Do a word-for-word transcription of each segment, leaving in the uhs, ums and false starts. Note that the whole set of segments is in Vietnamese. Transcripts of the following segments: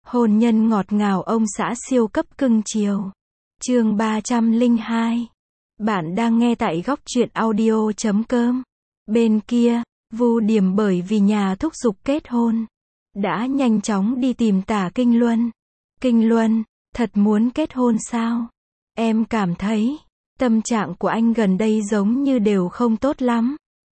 Hôn nhân ngọt ngào ông xã siêu cấp cưng chiều. Chương ba trăm lẻ hai. Bạn đang nghe tại góc truyện audio chấm com. Bên kia, Vu Điềm bởi vì nhà thúc giục kết hôn, đã nhanh chóng đi tìm Tả Kinh Luân. Kinh Luân, thật muốn kết hôn sao? Em cảm thấy, tâm trạng của anh gần đây giống như đều không tốt lắm.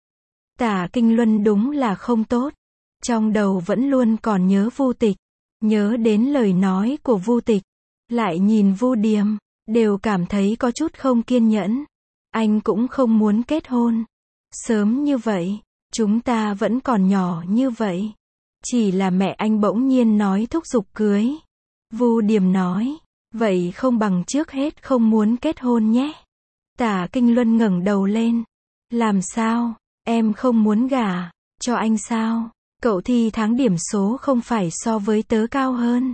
Tả Kinh Luân đúng là không tốt. Trong đầu vẫn luôn còn nhớ Vu Tịch, nhớ đến lời nói của Vu Tịch, lại nhìn Vu Điềm, đều cảm thấy có chút không kiên nhẫn. Anh cũng không muốn kết hôn sớm như vậy, chúng ta vẫn còn nhỏ như vậy. Chỉ là mẹ anh bỗng nhiên nói thúc giục cưới. Vu Điềm nói, vậy không bằng trước hết không muốn kết hôn nhé. Tả Kinh Luân ngẩng đầu lên. Làm sao, em không muốn gả cho anh sao? Cậu thi tháng điểm số không phải so với tớ cao hơn.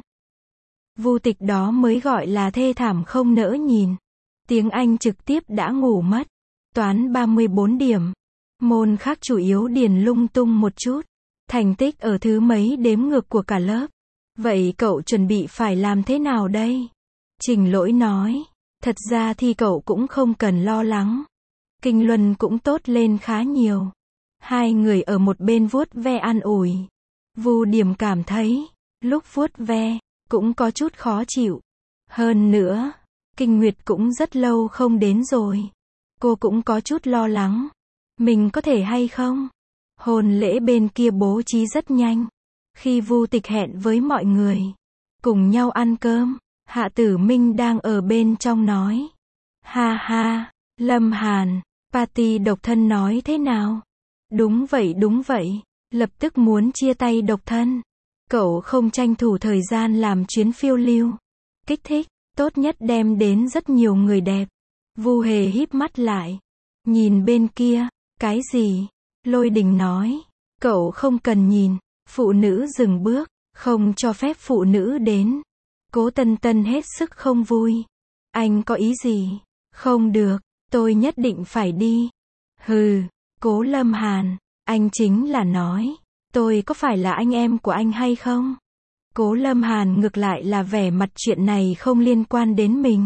Vu Tịch đó mới gọi là thê thảm không nỡ nhìn. Tiếng Anh trực tiếp đã ngủ mất. Toán ba mươi bốn điểm. Môn khác chủ yếu điền lung tung một chút. Thành tích ở thứ mấy đếm ngược của cả lớp. Vậy cậu chuẩn bị phải làm thế nào đây? Trình Lỗi nói, thật ra thì cậu cũng không cần lo lắng. Kinh Luân cũng tốt lên khá nhiều. Hai người ở một bên vuốt ve an ủi. Vu Điềm cảm thấy, lúc vuốt ve, cũng có chút khó chịu. Hơn nữa, Kinh Nguyệt cũng rất lâu không đến rồi. Cô cũng có chút lo lắng. Mình có thể hay không? Hôn lễ bên kia bố trí rất nhanh. Khi Vu Tịch hẹn với mọi người, cùng nhau ăn cơm, Hạ Tử Minh đang ở bên trong nói. Ha ha, Lâm Hàn, party độc thân nói thế nào? Đúng vậy đúng vậy, lập tức muốn chia tay độc thân. Cậu không tranh thủ thời gian làm chuyến phiêu lưu. Kích thích, tốt nhất đem đến rất nhiều người đẹp. Vu Hề híp mắt lại. Nhìn bên kia, cái gì? Lôi Đình nói, cậu không cần nhìn. Phụ nữ dừng bước, không cho phép phụ nữ đến. Cố Tân Tân hết sức không vui. Anh có ý gì? Không được, tôi nhất định phải đi. Hừ, Cố Lâm Hàn, anh chính là nói, tôi có phải là anh em của anh hay không? Cố Lâm Hàn ngược lại là vẻ mặt chuyện này không liên quan đến mình.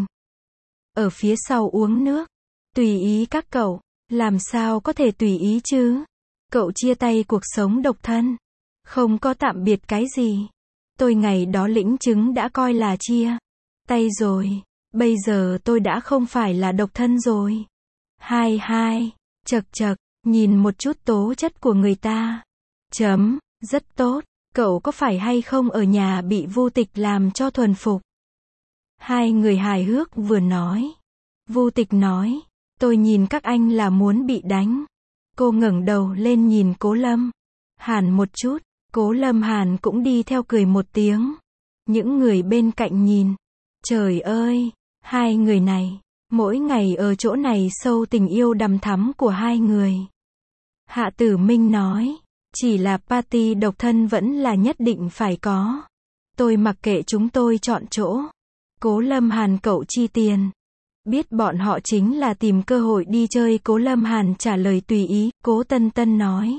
Ở phía sau uống nước, tùy ý các cậu, làm sao có thể tùy ý chứ? Cậu chia tay cuộc sống độc thân, không có tạm biệt cái gì. Tôi ngày đó lĩnh chứng đã coi là chia tay rồi, bây giờ tôi đã không phải là độc thân rồi. Hai hai, chật chật, nhìn một chút tố chất của người ta. Chấm, rất tốt, cậu có phải hay không ở nhà bị Vu Tịch làm cho thuần phục? Hai người hài hước vừa nói. Vu Tịch nói, tôi nhìn các anh là muốn bị đánh. Cô ngẩng đầu lên nhìn Cố Lâm Hàn một chút. Cố Lâm Hàn cũng đi theo cười một tiếng. Những người bên cạnh nhìn. Trời ơi, hai người này, mỗi ngày ở chỗ này sâu tình yêu đằm thắm của hai người. Hạ Tử Minh nói, chỉ là party độc thân vẫn là nhất định phải có. Tôi mặc kệ chúng tôi chọn chỗ. Cố Lâm Hàn cậu chi tiền. Biết bọn họ chính là tìm cơ hội đi chơi. Cố Lâm Hàn trả lời tùy ý. Cố Tân Tân nói,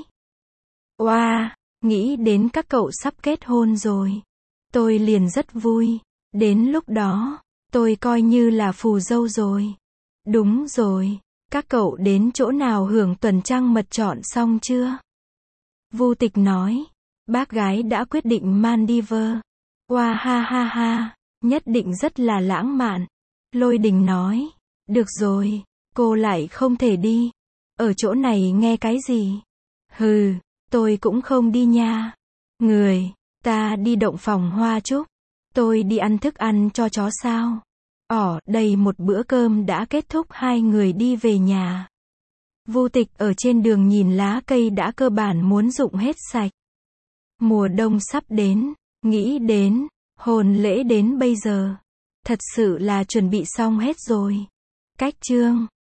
oa, nghĩ đến các cậu sắp kết hôn rồi. Tôi liền rất vui. Đến lúc đó, tôi coi như là phù dâu rồi. Đúng rồi, các cậu đến chỗ nào hưởng tuần trăng mật chọn xong chưa? Vu Tịch nói, bác gái đã quyết định Maldives. Oa ha ha ha, nhất định rất là lãng mạn. Lôi Đình nói, được rồi, cô lại không thể đi. Ở chỗ này nghe cái gì? Hừ, tôi cũng không đi nha. Người, ta đi động phòng hoa trúc. Tôi đi ăn thức ăn cho chó sao? Ỏ, đây một bữa cơm đã kết thúc, hai người đi về nhà. Vu Tịch ở trên đường nhìn lá cây đã cơ bản muốn rụng hết sạch. Mùa đông sắp đến, nghĩ đến, hôn lễ đến bây giờ. Thật sự là chuẩn bị xong hết rồi. Cách chương